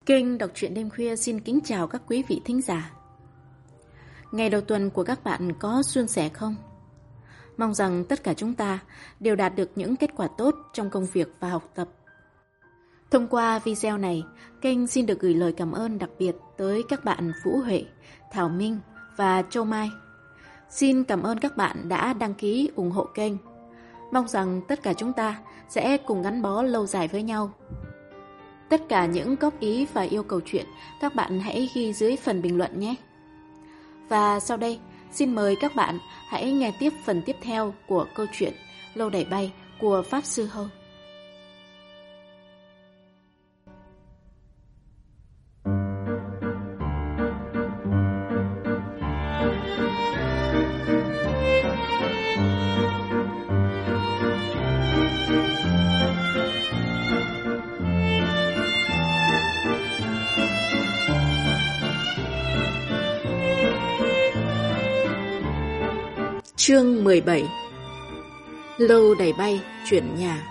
Kênh Đọc truyện đêm khuya xin kính chào các quý vị thính giả. Ngày đầu tuần của các bạn có suôn sẻ không? Mong rằng tất cả chúng ta đều đạt được những kết quả tốt trong công việc và học tập. Thông qua video này, kênh xin được gửi lời cảm ơn đặc biệt tới các bạn Vũ Huệ, Thảo Minh và Châu Mai. Xin cảm ơn các bạn đã đăng ký ủng hộ kênh. Mong rằng tất cả chúng ta sẽ cùng gắn bó lâu dài với nhau. Tất cả những góp ý và yêu cầu chuyện các bạn hãy ghi dưới phần bình luận nhé. Và sau đây, xin mời các bạn hãy nghe tiếp phần tiếp theo của câu chuyện Lâu Đài Bay của Pháp Sư Hâu. Chương 17. Lâu Đài Bay chuyển nhà.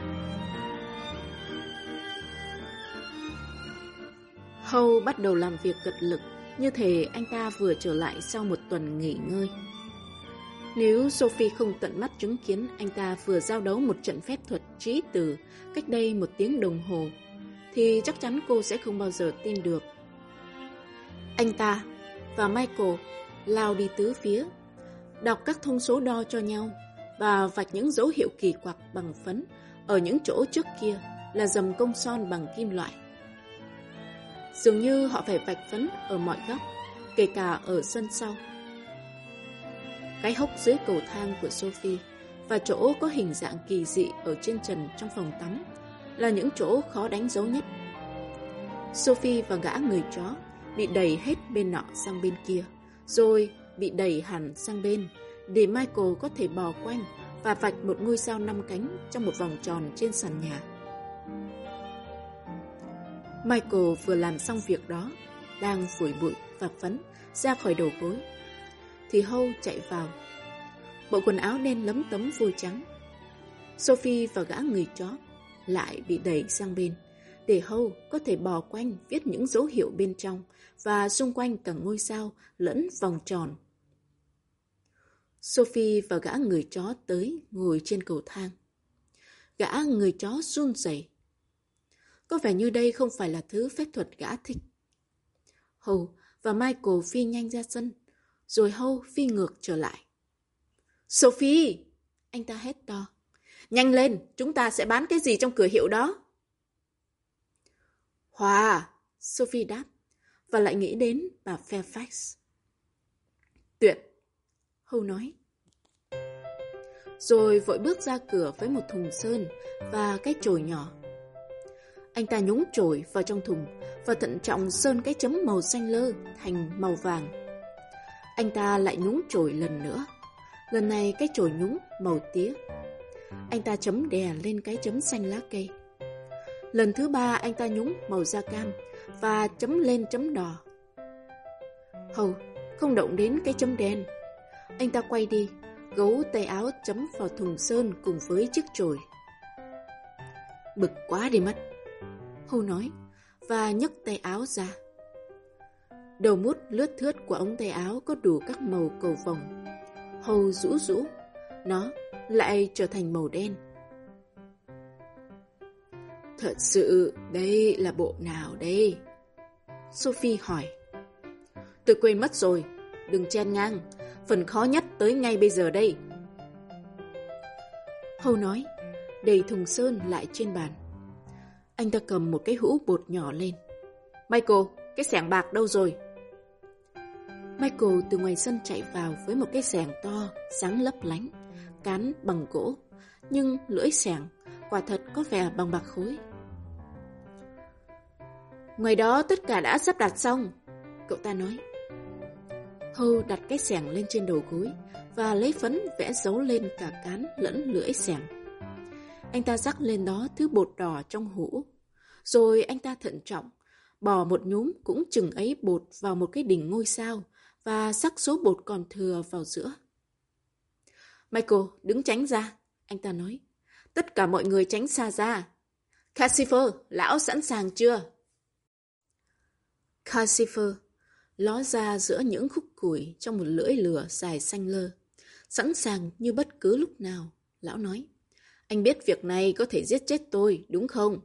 Hâu bắt đầu làm việc cật lực, như thể anh ta vừa trở lại sau một tuần nghỉ ngơi. Nếu Sophie không tận mắt chứng kiến anh ta vừa giao đấu một trận phép thuật trí tử cách đây 1 tiếng đồng hồ, thì chắc chắn cô sẽ không bao giờ tin được. Anh ta và Michael lao đi tứ phía, đọc các thông số đo cho nhau và vạch những dấu hiệu kỳ quặc bằng phấn ở những chỗ trước kia là dầm công son bằng kim loại. Dường như họ phải vạch phấn ở mọi góc, kể cả ở sân sau. Cái hốc dưới cầu thang của Sophie và chỗ có hình dạng kỳ dị ở trên trần trong phòng tắm là những chỗ khó đánh dấu nhất. Sophie và gã người chó bị đẩy hết bên nọ sang bên kia, rồi bị đẩy hẳn sang bên để Michael có thể bò quanh và vạch một ngôi sao 5 cánh trong một vòng tròn trên sàn nhà. Michael vừa làm xong việc đó, đang phủi bụi và phấn ra khỏi đầu gối, thì Hâu chạy vào. Bộ quần áo đen lấm tấm vôi trắng. Sophie và gã người chó lại bị đẩy sang bên để Hâu có thể bò quanh viết những dấu hiệu bên trong và xung quanh cả ngôi sao lẫn vòng tròn. Sophie và gã người chó tới ngồi trên cầu thang. Gã người chó run rẩy. Có vẻ như đây không phải là thứ phép thuật gã thích. Hâu và Michael phi nhanh ra sân, rồi Hâu phi ngược trở lại. Sophie! Anh ta hét to. Nhanh lên, chúng ta sẽ bán cái gì trong cửa hiệu đó? Hòa! Sophie đáp, và lại nghĩ đến bà Fairfax. Tuyệt! Hâu nói. Rồi vội bước ra cửa với một thùng sơn và cái chổi nhỏ. Anh ta nhúng chổi vào trong thùng và thận trọng sơn cái chấm màu xanh lơ thành màu vàng. Anh ta lại nhúng chổi lần nữa. Lần này cái chổi nhúng màu tía. Anh ta chấm đè lên cái chấm xanh lá cây. Lần thứ 3 anh ta nhúng màu da cam và chấm lên chấm đỏ. Hâu không động đến cái chấm đen. Anh ta quay đi, gấu tay áo chấm vào thùng sơn cùng với chiếc chổi. Bực quá đi mất, Hâu nói và nhấc tay áo ra. Đầu mút lướt thướt của ống tay áo có đủ các màu cầu vồng. Hâu rũ rũ, nó lại trở thành màu đen. Thật sự, đây là bộ nào đây? Sophie hỏi. Tôi quên mất rồi, đừng chen ngang, phần khó nhất tới ngay bây giờ đây. Hâu nói, đầy thùng sơn lại trên bàn. Anh ta cầm một cái hũ bột nhỏ lên. Michael, cái xẻng bạc đâu rồi? Michael từ ngoài sân chạy vào với một cái xẻng to, sáng lấp lánh, cán bằng gỗ, nhưng lưỡi xẻng quả thật có vẻ bằng bạc khối. Ngoài đó tất cả đã sắp đặt xong, cậu ta nói. Hâu đặt cái xẻng lên trên đầu gối và lấy phấn vẽ dấu lên cả cán lẫn lưỡi xẻng. Anh ta rắc lên đó thứ bột đỏ trong hũ. Rồi anh ta thận trọng bỏ một nhúm cũng chừng ấy bột vào một cái đỉnh ngôi sao và rắc số bột còn thừa vào giữa. Michael, đứng tránh ra, anh ta nói. Tất cả mọi người tránh xa ra. Cassifer, lão sẵn sàng chưa? Calcifer ló ra giữa những khúc củi trong một lưỡi lửa dài xanh lơ, sẵn sàng như bất cứ lúc nào. Lão nói, anh biết việc này có thể giết chết tôi, đúng không?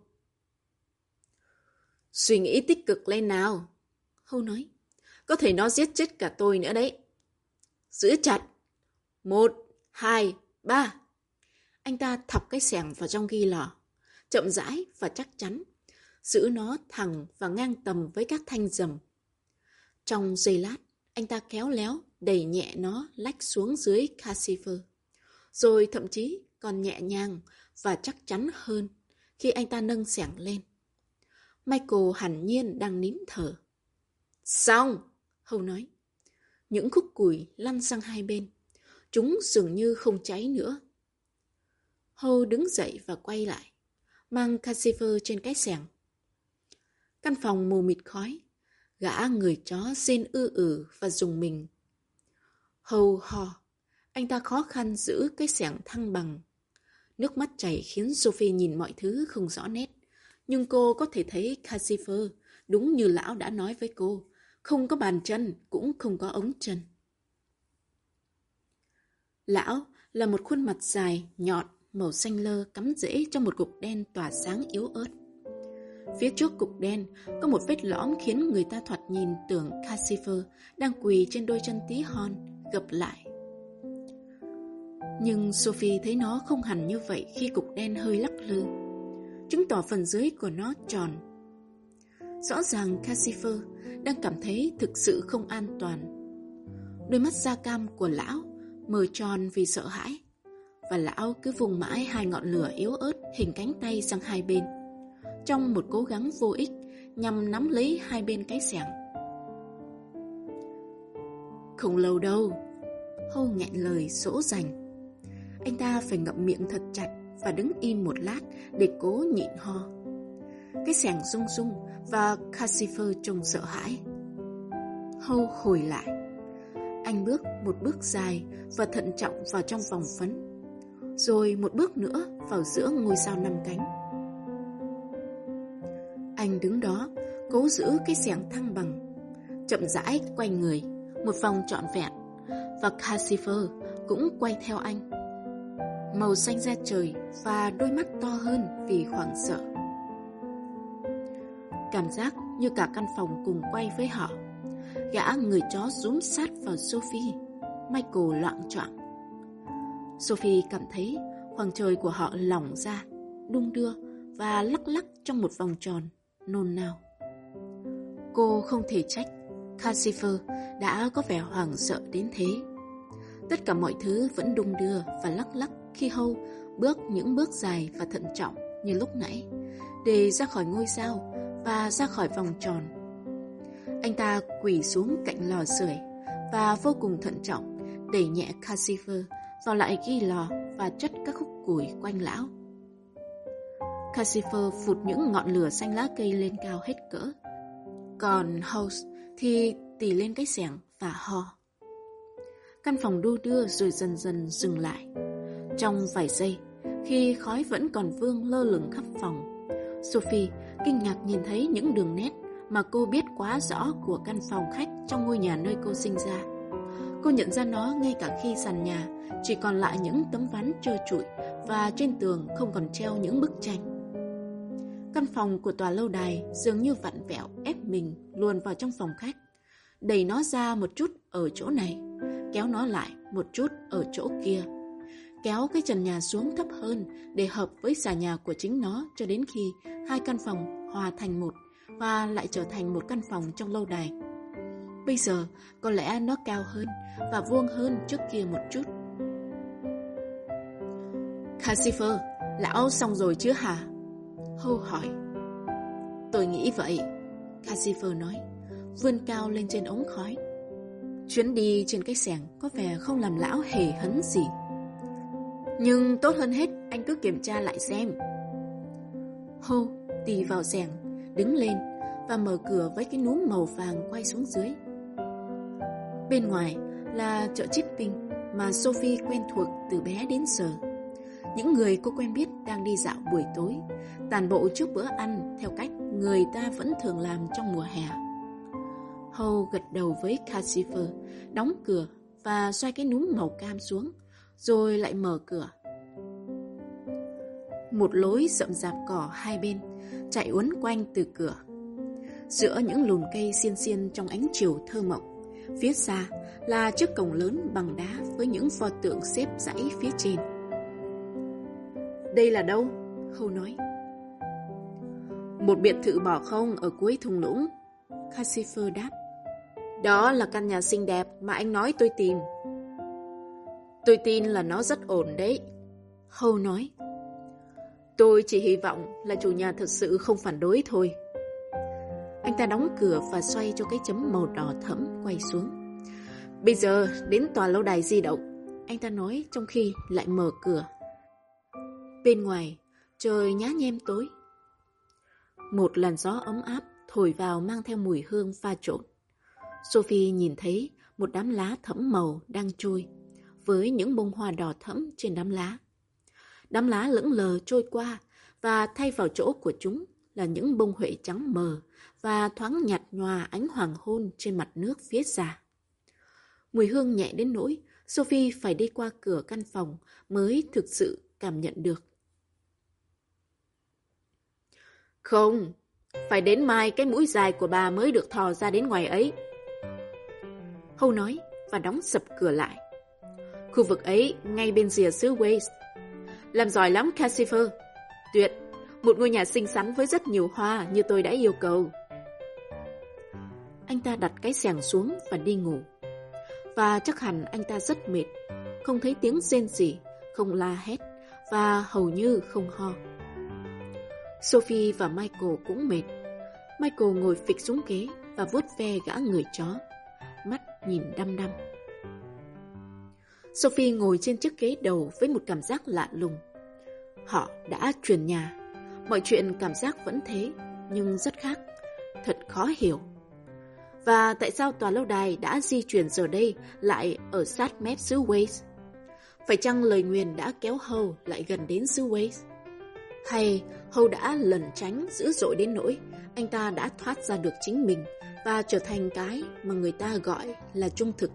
Suy nghĩ tích cực lên nào. Hâu nói, có thể nó giết chết cả tôi nữa đấy. Giữ chặt. 1, 2, 3. Anh ta thọc cái xẻng vào trong ghi lò, chậm rãi và chắc chắn, giữ nó thẳng và ngang tầm với các thanh rầm. Trong giây lát, anh ta khéo léo đẩy nhẹ nó lách xuống dưới Calcifer, rồi thậm chí còn nhẹ nhàng và chắc chắn hơn khi anh ta nâng xẻng lên. Michael hẳn nhiên đang nín thở. Xong, Hâu nói. Những khúc củi lăn sang hai bên. Chúng dường như không cháy nữa. Hâu đứng dậy và quay lại, mang Calcifer trên cái xẻng. Căn phòng mù mịt khói. Gã người chó rên và rùng mình. Hâu ho. Anh ta khó khăn giữ cái xẻng thăng bằng. Nước mắt chảy khiến Sophie nhìn mọi thứ không rõ nét. Nhưng cô có thể thấy Calcifer, đúng như lão đã nói với cô, không có bàn chân, cũng không có ống chân. Lão là một khuôn mặt dài, nhọn, màu xanh lơ cắm rễ trong một cục đen tỏa sáng yếu ớt. Phía trước cục đen có một vết lõm khiến người ta thoạt nhìn tưởng Calcifer đang quỳ trên đôi chân tí hon, gập lại. Nhưng Sophie thấy nó không hẳn như vậy khi cục đen hơi lắc lư, chứng tỏ phần dưới của nó tròn. Rõ ràng Calcifer đang cảm thấy thực sự không an toàn. Đôi mắt da cam của lão mở tròn vì sợ hãi, và lão cứ vùng mãi hai ngọn lửa yếu ớt hình cánh tay sang hai bên, trong một cố gắng vô ích nhằm nắm lấy hai bên cái xẻng. Không lâu đâu, Hâu nghẹn lời dỗ dành. Anh ta phải ngậm miệng thật chặt và đứng im một lát để cố nhịn ho. Cái xẻng rung rung và Calcifer trông sợ hãi. Hâu hồi lại. Anh bước một bước dài và thận trọng vào trong vòng phấn, rồi một bước nữa vào giữa ngôi sao 5 cánh. Anh đứng đó, cố giữ cái xẻng thăng bằng, chậm rãi quay người, một vòng trọn vẹn, và Calcifer cũng quay theo anh. Màu xanh da trời và đôi mắt to hơn vì hoảng sợ. Cảm giác như cả căn phòng cùng quay với họ. Gã người chó rúm sát vào Sophie. Michael loạng choạng. Sophie cảm thấy khoảng trời của họ lỏng ra, đung đưa và lắc lắc trong một vòng tròn, nôn nao. Cô không thể trách Calcifer đã có vẻ hoảng sợ đến thế. Tất cả mọi thứ vẫn đung đưa và lắc lắc khi Hâu bước những bước dài và thận trọng như lúc nãy, để ra khỏi ngôi sao và ra khỏi vòng tròn. Anh ta quỳ xuống cạnh lò sưởi và vô cùng thận trọng đẩy nhẹ Calcifer vào lại ghi lò và chất các khúc củi quanh lão. Calcifer phụt những ngọn lửa xanh lá cây lên cao hết cỡ, còn House thì tì lên cái xẻng và ho. Căn phòng đu đưa rồi dần dần dừng lại. Trong vài giây, khi khói vẫn còn vương lơ lửng khắp phòng, Sophie kinh ngạc nhìn thấy những đường nét mà cô biết quá rõ của căn phòng khách trong ngôi nhà nơi cô sinh ra. Cô nhận ra nó ngay cả khi sàn nhà chỉ còn lại những tấm ván trơ trụi và trên tường không còn treo những bức tranh. Căn phòng của tòa lâu đài dường như vặn vẹo ép mình luồn vào trong phòng khách, đẩy nó ra một chút ở chỗ này, kéo nó lại một chút ở chỗ kia, kéo cái trần nhà xuống thấp hơn để hợp với xà nhà của chính nó, cho đến khi hai căn phòng hòa thành một và lại trở thành một căn phòng trong lâu đài. Bây giờ có lẽ nó cao hơn và vuông hơn trước kia một chút. Calcifer, lão xong rồi chứ hả? Hâu hỏi. Tôi nghĩ vậy, Calcifer nói, vươn cao lên trên ống khói. Chuyến đi trên cái xẻng có vẻ không làm lão hề hấn gì. Nhưng tốt hơn hết anh cứ kiểm tra lại xem. Hâu tì vào xẻng, đứng lên và mở cửa với cái núm màu vàng quay xuống dưới. Bên ngoài là chợ Chipping mà Sophie quen thuộc từ bé đến giờ. Những người cô quen biết đang đi dạo buổi tối, tản bộ trước bữa ăn theo cách người ta vẫn thường làm trong mùa hè. Howe gật đầu với Calcifer, đóng cửa và xoay cái núm màu cam xuống, rồi lại mở cửa. Một lối rậm rạp cỏ hai bên chạy uốn quanh từ cửa. Giữa những lùm cây xiên xiên trong ánh chiều thơ mộng, phía xa là chiếc cổng lớn bằng đá với những pho tượng xếp dãy phía trên. Đây là đâu? Howe nói. Một biệt thự bỏ không ở cuối thung lũng, Calcifer đáp. Đó là căn nhà xinh đẹp mà anh nói tôi tìm. Tôi tin là nó rất ổn đấy, Howe nói. Tôi chỉ hy vọng là chủ nhà thật sự không phản đối thôi. Anh ta đóng cửa và xoay cho cái chấm màu đỏ thẫm quay xuống. Bây giờ đến tòa lâu đài di động, anh ta nói trong khi lại mở cửa. Bên ngoài, trời nhá nhem tối. Một làn gió ấm áp thổi vào mang theo mùi hương pha trộn. Sophie nhìn thấy một đám lá thẫm màu đang trôi, với những bông hoa đỏ thẫm trên đám lá. Đám lá lững lờ trôi qua và thay vào chỗ của chúng là những bông huệ trắng mờ và thoáng nhạt nhòa ánh hoàng hôn trên mặt nước phía xa. Mùi hương nhẹ đến nỗi Sophie phải đi qua cửa căn phòng mới thực sự cảm nhận được. Không, phải đến mai cái mũi dài của bà mới được thò ra đến ngoài ấy, Howe nói và đóng sập cửa lại. Khu vực ấy ngay bên rìa xứ Wales. Làm giỏi lắm, Calcifer. Tuyệt, một ngôi nhà xinh xắn với rất nhiều hoa như tôi đã yêu cầu. Anh ta đặt cái xẻng xuống và đi ngủ. Và chắc hẳn anh ta rất mệt, không thấy tiếng rên rỉ, không la hét và hầu như không ho. Sophie và Michael cũng mệt. Michael ngồi phịch xuống ghế và vuốt ve gã người chó, mắt nhìn đăm đăm. Sophie ngồi trên chiếc ghế đầu với một cảm giác lạ lùng. Họ đã chuyển nhà. Mọi chuyện cảm giác vẫn thế, nhưng rất khác. Thật khó hiểu. Và tại sao tòa lâu đài đã di chuyển giờ đây lại ở sát mép xứ Wales? Phải chăng lời nguyền đã kéo Howe lại gần đến xứ Wales? Hay Howe đã lẩn tránh dữ dội đến nỗi anh ta đã thoát ra được chính mình và trở thành cái mà người ta gọi là trung thực?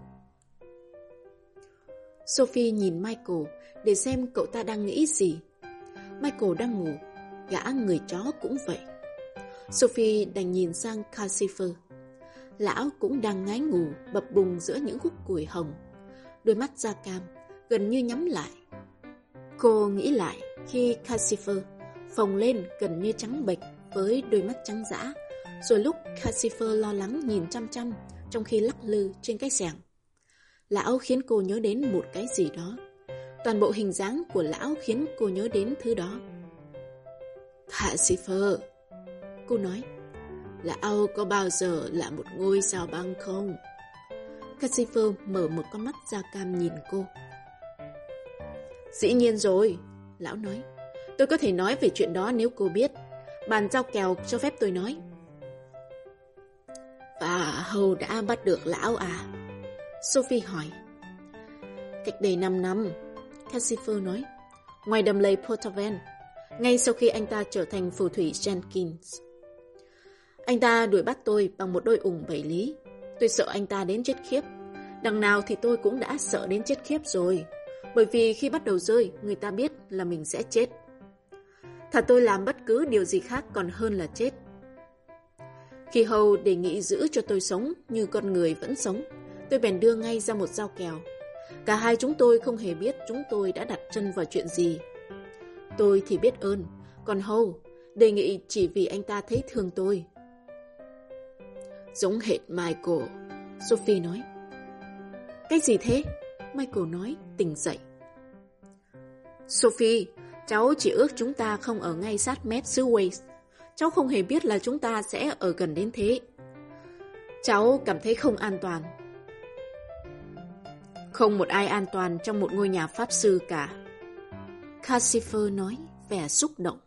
Sophie nhìn Michael để xem cậu ta đang nghĩ gì. Michael đang ngủ, gã người chó cũng vậy. Sophie đành nhìn sang Calcifer. Lão cũng đang ngái ngủ bập bùng giữa những khúc củi hồng, đôi mắt da cam gần như nhắm lại. Cô nghĩ lại khi Calcifer phồng lên gần như trắng bệch với đôi mắt trắng dã, rồi lúc Calcifer lo lắng nhìn chăm chăm trong khi lắc lư trên cái xẻng. Lão khiến cô nhớ đến một cái gì đó. Toàn bộ hình dáng của lão khiến cô nhớ đến thứ đó. Calcifer, cô nói, lão có bao giờ là một ngôi sao băng không? Calcifer mở một con mắt da cam nhìn cô. Dĩ nhiên rồi, lão nói. Tôi có thể nói về chuyện đó nếu cô biết. Bàn giao kèo cho phép tôi nói. Và Howe đã bắt được lão à? Sophie hỏi. Cách đây 5 năm, Calcifer nói, ngoài đầm lầy Portaven, ngay sau khi anh ta trở thành phù thủy Jenkins. Anh ta đuổi bắt tôi bằng một đôi ủng 7 lý. Tôi sợ anh ta đến chết khiếp. Đằng nào thì tôi cũng đã sợ đến chết khiếp rồi. Bởi vì khi bắt đầu rơi, người ta biết là mình sẽ chết. Thà tôi làm bất cứ điều gì khác còn hơn là chết. Khi Howe đề nghị giữ cho tôi sống như con người vẫn sống, tôi bèn đưa ngay ra một dao kèo. Cả hai chúng tôi không hề biết chúng tôi đã đặt chân vào chuyện gì. Tôi thì biết ơn, còn Howe đề nghị chỉ vì anh ta thấy thương tôi. Giống hệt Michael, Sophie nói. Cái gì thế? Michael nói, tỉnh dậy. Sophie, cháu chỉ ước chúng ta không ở ngay sát mép xứ Wales. Cháu không hề biết là chúng ta sẽ ở gần đến thế. Cháu cảm thấy không an toàn. Không một ai an toàn trong một ngôi nhà pháp sư cả, Calcifer nói, vẻ xúc động.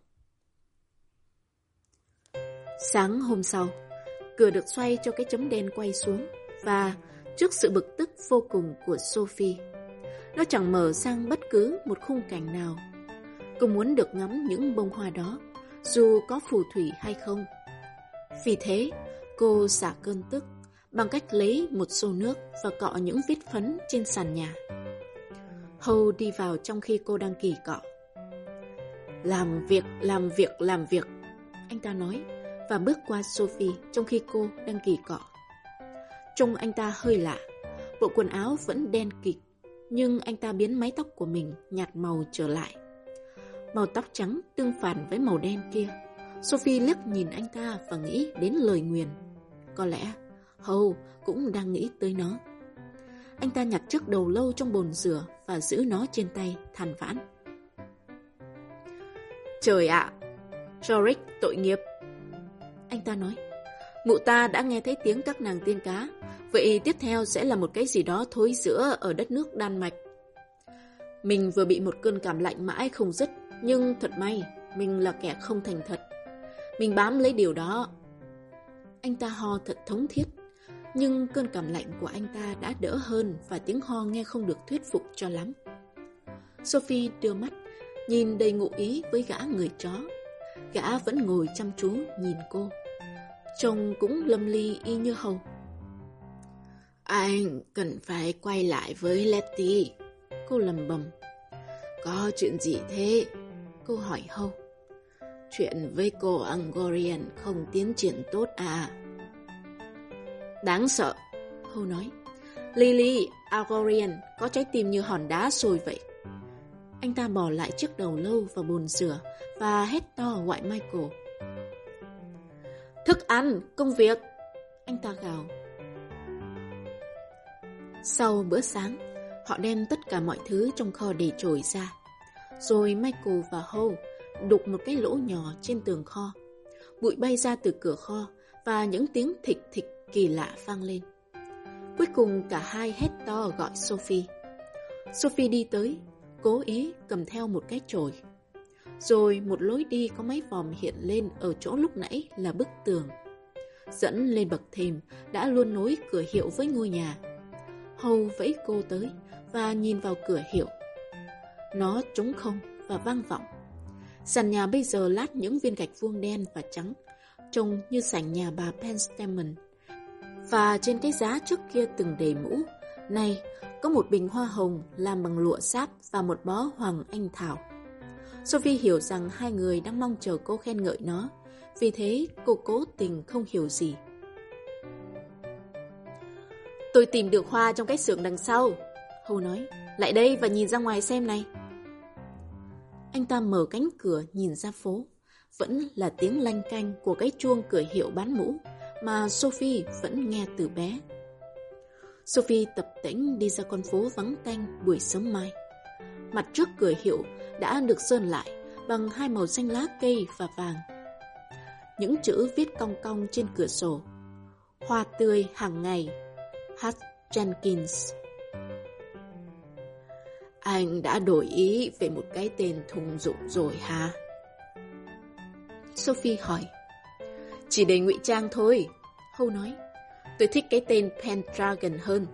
Sáng hôm sau, cửa được xoay cho cái chấm đen quay xuống, và trước sự bực tức vô cùng của Sophie, nó chẳng mở sang bất cứ một khung cảnh nào. Cô muốn được ngắm những bông hoa đó, dù có phù thủy hay không. Vì thế, cô xả cơn tức bằng cách lấy một xô nước và cọ những vết phấn trên sàn nhà. Howe đi vào trong khi cô đang kỳ cọ. Làm việc, làm việc, làm việc, anh ta nói, và bước qua Sophie trong khi cô đang kỳ cọ. Trông anh ta hơi lạ, bộ quần áo vẫn đen kịt, nhưng anh ta biến mái tóc của mình nhạt màu trở lại. Màu tóc trắng tương phản với màu đen kia. Sophie liếc nhìn anh ta và nghĩ đến lời nguyền. Có lẽ Howe cũng đang nghĩ tới nó. Anh ta nhặt chiếc đầu lâu trong bồn rửa và giữ nó trên tay, than vãn. Trời ạ, Yorick tội nghiệp. Anh ta nói, mụ ta đã nghe thấy tiếng các nàng tiên cá, vậy tiếp theo sẽ là một cái gì đó thối rữa ở đất nước Đan Mạch. Mình vừa bị một cơn cảm lạnh mãi không dứt, nhưng thật may, mình là kẻ không thành thật. Mình bám lấy điều đó. Anh ta ho thật thống thiết, nhưng cơn cảm lạnh của anh ta đã đỡ hơn và tiếng ho nghe không được thuyết phục cho lắm. Sophie đưa mắt, nhìn đầy ngụ ý với gã người chó. Gã vẫn ngồi chăm chú nhìn cô. Trông cũng lâm ly y như Howe. Anh cần phải quay lại với Letty, cô lầm bầm. Có chuyện gì thế? Cô hỏi Howe. Chuyện với cô Angorian không tiến triển tốt à? Đáng sợ, Howe nói. Lily Angorian có trái tim như hòn đá sồi vậy. Anh ta bỏ lại chiếc đầu lâu vào bồn rửa và hét to gọi Michael. Thức ăn, công việc, anh ta gào. Sau bữa sáng, họ đem tất cả mọi thứ trong kho để trồi ra. Rồi Michael và Howe đục một cái lỗ nhỏ trên tường kho. Bụi bay ra từ cửa kho và những tiếng thịch thịch kỳ lạ vang lên. Cuối cùng cả hai hét to gọi Sophie. Sophie đi tới, cố ý cầm theo một cái chổi. Rồi một lối đi có mấy vòm hiện lên ở chỗ lúc nãy là bức tường. Dẫn lên bậc thềm đã luôn nối cửa hiệu với ngôi nhà. Howe vẫy cô tới và nhìn vào cửa hiệu. Nó trống không và vang vọng. Sàn nhà bây giờ lát những viên gạch vuông đen và trắng, trông như sảnh nhà bà Penstemon. Và trên cái giá trước kia từng đầy mũ, nay có một bình hoa hồng làm bằng lụa sáp và một bó hoàng anh thảo. Sophie hiểu rằng hai người đang mong chờ cô khen ngợi nó, vì thế cô cố tình không hiểu gì. Tôi tìm được hoa trong cái xưởng đằng sau, Howe nói. Lại đây và nhìn ra ngoài xem này. Anh ta mở cánh cửa nhìn ra phố. Vẫn là tiếng lanh canh của cái chuông cửa hiệu bán mũ mà Sophie vẫn nghe từ bé. Sophie tập tễnh đi ra con phố vắng tanh buổi sớm mai. Mặt trước cửa hiệu đã được sơn lại bằng hai màu xanh lá cây và vàng. Những chữ viết cong cong trên cửa sổ. Hoa tươi hàng ngày, H. Jenkins. Anh đã đổi ý về một cái tên thùng dụng rồi hả? Sophie hỏi. Chỉ để ngụy trang thôi, Howe nói. Tôi thích cái tên Pendragon hơn.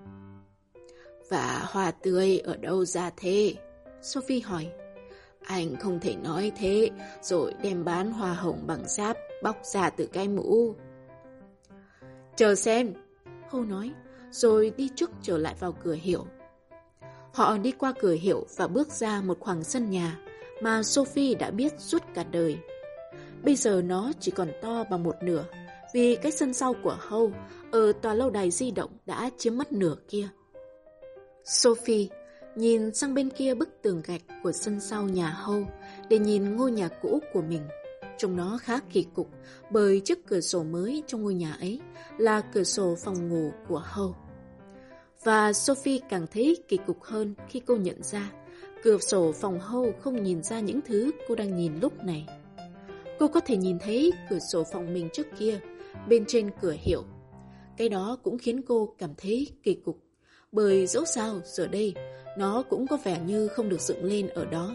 Và hoa tươi ở đâu ra thế? Sophie hỏi. Anh không thể nói thế rồi đem bán hoa hồng bằng sáp bóc ra từ cái mũ. Chờ xem, Howe nói, rồi đi trước trở lại vào cửa hiệu. Họ đi qua cửa hiệu và bước ra một khoảng sân nhà mà Sophie đã biết suốt cả đời. Bây giờ nó chỉ còn to bằng một nửa, vì cái sân sau của Howe ở tòa lâu đài di động đã chiếm mất nửa kia. Sophie nhìn sang bên kia bức tường gạch của sân sau nhà Howe để nhìn ngôi nhà cũ của mình. Trông nó khá kỳ cục bởi chiếc cửa sổ mới trong ngôi nhà ấy là cửa sổ phòng ngủ của Howe. Và Sophie càng thấy kỳ cục hơn khi cô nhận ra cửa sổ phòng Howe không nhìn ra những thứ cô đang nhìn lúc này. Cô có thể nhìn thấy cửa sổ phòng mình trước kia, bên trên cửa hiệu. Cái đó cũng khiến cô cảm thấy kỳ cục, bởi dẫu sao giờ đây nó cũng có vẻ như không được dựng lên ở đó.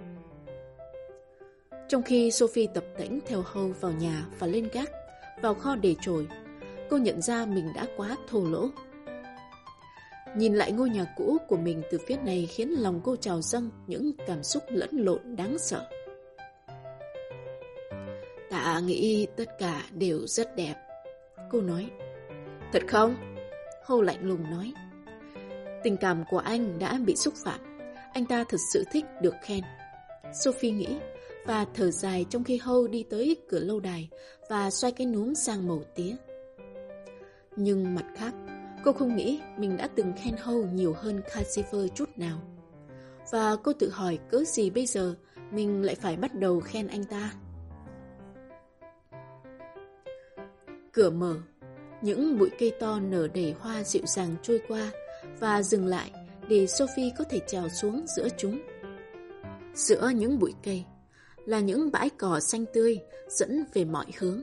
Trong khi Sophie tập tễnh theo Howe vào nhà và lên gác, vào kho để trồi, cô nhận ra mình đã quá thô lỗ. Nhìn lại ngôi nhà cũ của mình từ phía này khiến lòng cô trào dâng những cảm xúc lẫn lộn đáng sợ. Ta nghĩ tất cả đều rất đẹp, cô nói. Thật không? Hâu lạnh lùng nói. Tình cảm của anh đã bị xúc phạm. Anh ta thật sự thích được khen. Sophie nghĩ và thở dài trong khi Hâu đi tới cửa lâu đài và xoay cái núm sang màu tía. Nhưng mặt khác, cô không nghĩ mình đã từng khen Hâu nhiều hơn Cassifer chút nào. Và cô tự hỏi cớ gì bây giờ mình lại phải bắt đầu khen anh ta. Cửa mở, những bụi cây to nở đầy hoa dịu dàng trôi qua và dừng lại để Sophie có thể trèo xuống giữa chúng. Giữa những bụi cây là những bãi cỏ xanh tươi dẫn về mọi hướng.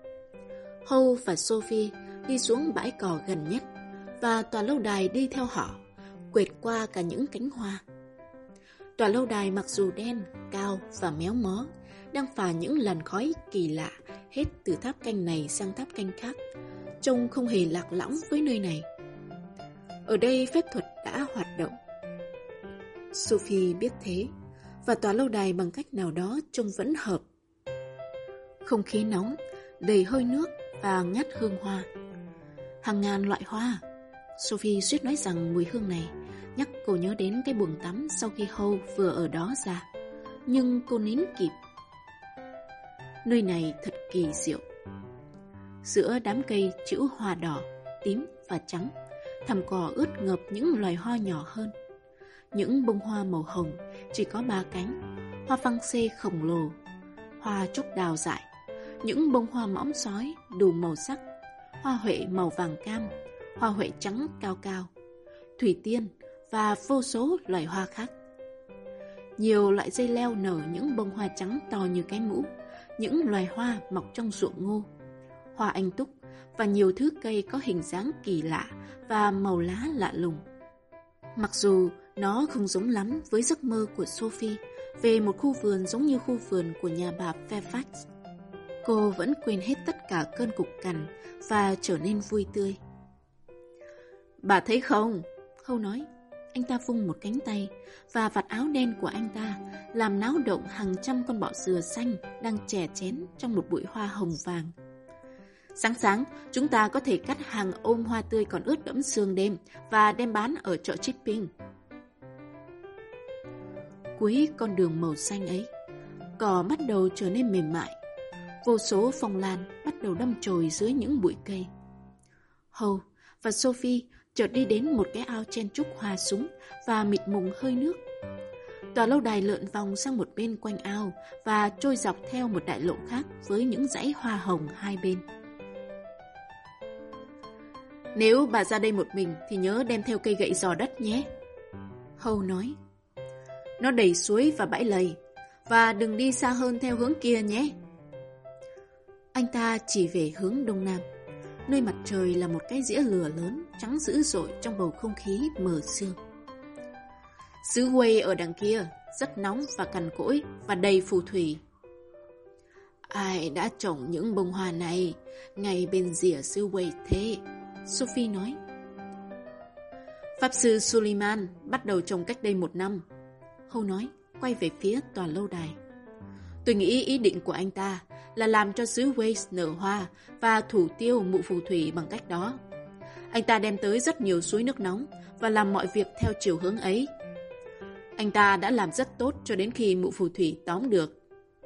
Hâu và Sophie đi xuống bãi cỏ gần nhất và tòa lâu đài đi theo họ, quệt qua cả những cánh hoa. Tòa lâu đài mặc dù đen, cao và méo mó, đang phả những làn khói kỳ lạ hết từ tháp canh này sang tháp canh khác, trông không hề lạc lõng với nơi này. Ở đây phép thuật đã hoạt động. Sophie biết thế, và tòa lâu đài bằng cách nào đó trông vẫn hợp. Không khí nóng, đầy hơi nước và ngát hương hoa. Hàng ngàn loại hoa. Sophie suýt nói rằng mùi hương này nhắc cô nhớ đến cái buồng tắm sau khi Hâu vừa ở đó ra. Nhưng cô nín kịp. Nơi này thật kỳ diệu. Giữa đám cây chữ hoa đỏ, tím và trắng, thảm cỏ ướt ngập những loài hoa nhỏ hơn. Những bông hoa màu hồng chỉ có 3 cánh, hoa phăng xê khổng lồ, hoa trúc đào dại, những bông hoa mõm sói đủ màu sắc, hoa huệ màu vàng cam, hoa huệ trắng cao cao, thủy tiên và vô số loài hoa khác. Nhiều loại dây leo nở những bông hoa trắng to như cái mũ, những loài hoa mọc trong ruộng ngô, hoa anh túc và nhiều thứ cây có hình dáng kỳ lạ và màu lá lạ lùng. Mặc dù nó không giống lắm với giấc mơ của Sophie về một khu vườn giống như khu vườn của nhà bà Fairfax, cô vẫn quên hết tất cả cơn cục cằn và trở nên vui tươi. Bà thấy không? Hâu nói. Anh ta vung một cánh tay và vạt áo đen của anh ta làm náo động hàng trăm con bọ dừa xanh đang chè chén trong một bụi hoa hồng vàng. Sáng sáng, chúng ta có thể cắt hàng ôm hoa tươi còn ướt đẫm sương đêm và đem bán ở chợ Chipping. Cuối con đường màu xanh ấy, cỏ bắt đầu trở nên mềm mại. Vô số phong lan bắt đầu đâm chồi dưới những bụi cây. Hâu và Sophie chợt đi đến một cái ao chen chúc hoa súng và mịt mùng hơi nước. Tòa lâu đài lượn vòng sang một bên quanh ao và trôi dọc theo một đại lộ khác với những dãy hoa hồng hai bên. Nếu bà ra đây một mình thì nhớ đem theo cây gậy giò đất nhé. Hâu nói. Nó đầy suối và bãi lầy, và đừng đi xa hơn theo hướng kia nhé. Anh ta chỉ về hướng đông nam, nơi mặt trời là một cái dĩa lửa lớn trắng dữ dội trong bầu không khí mờ sương. Xứ Wei ở đằng kia rất nóng và cằn cỗi và đầy phù thủy. Ai đã trồng những bông hoa này ngay bên rìa xứ Wei thế? Sophie nói. Pháp sư Suleiman bắt đầu trồng cách đây 1 năm. Hâu nói, quay về phía tòa lâu đài. Tôi nghĩ ý định của anh ta là làm cho xứ Wales nở hoa và thủ tiêu mụ phù thủy bằng cách đó. Anh ta đem tới rất nhiều suối nước nóng và làm mọi việc theo chiều hướng ấy. Anh ta đã làm rất tốt cho đến khi mụ phù thủy tóm được.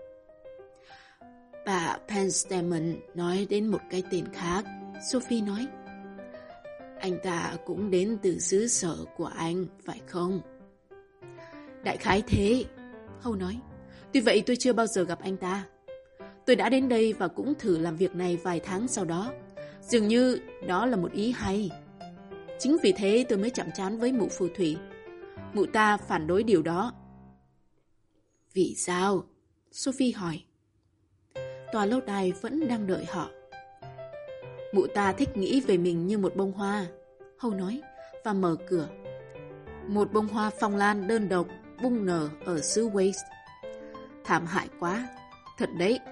Bà Penstemon nói đến một cái tên khác. Sophie nói. Anh ta cũng đến từ xứ sở của anh, phải không? Đại khái thế, Hâu nói. Tuy vậy tôi chưa bao giờ gặp anh ta. Tôi đã đến đây và cũng thử làm việc này vài tháng sau đó. Dường như đó là một ý hay. Chính vì thế tôi mới chạm trán với mụ phù thủy. Mụ ta phản đối điều đó. Vì sao? Sophie hỏi. Tòa lâu đài vẫn đang đợi họ. Mụ ta thích nghĩ về mình như một bông hoa, Hâu nói, và mở cửa. Một bông hoa phong lan đơn độc bung nở ở xứ Wales. Thảm hại quá, thật đấy.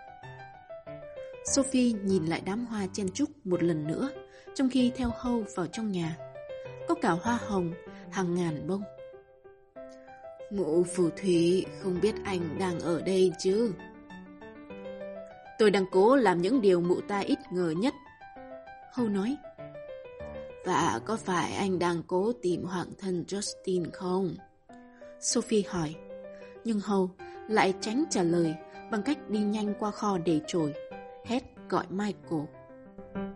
Sophie nhìn lại đám hoa chen chúc một lần nữa, trong khi theo Hâu vào trong nhà. Có cả hoa hồng, hàng ngàn bông. Mụ phù thủy không biết anh đang ở đây chứ? Tôi đang cố làm những điều mụ ta ít ngờ nhất, Hâu nói. Và có phải anh đang cố tìm hoàng thân Justin không? Sophie hỏi. Nhưng Howe lại tránh trả lời bằng cách đi nhanh qua kho để chổi, hét gọi Michael.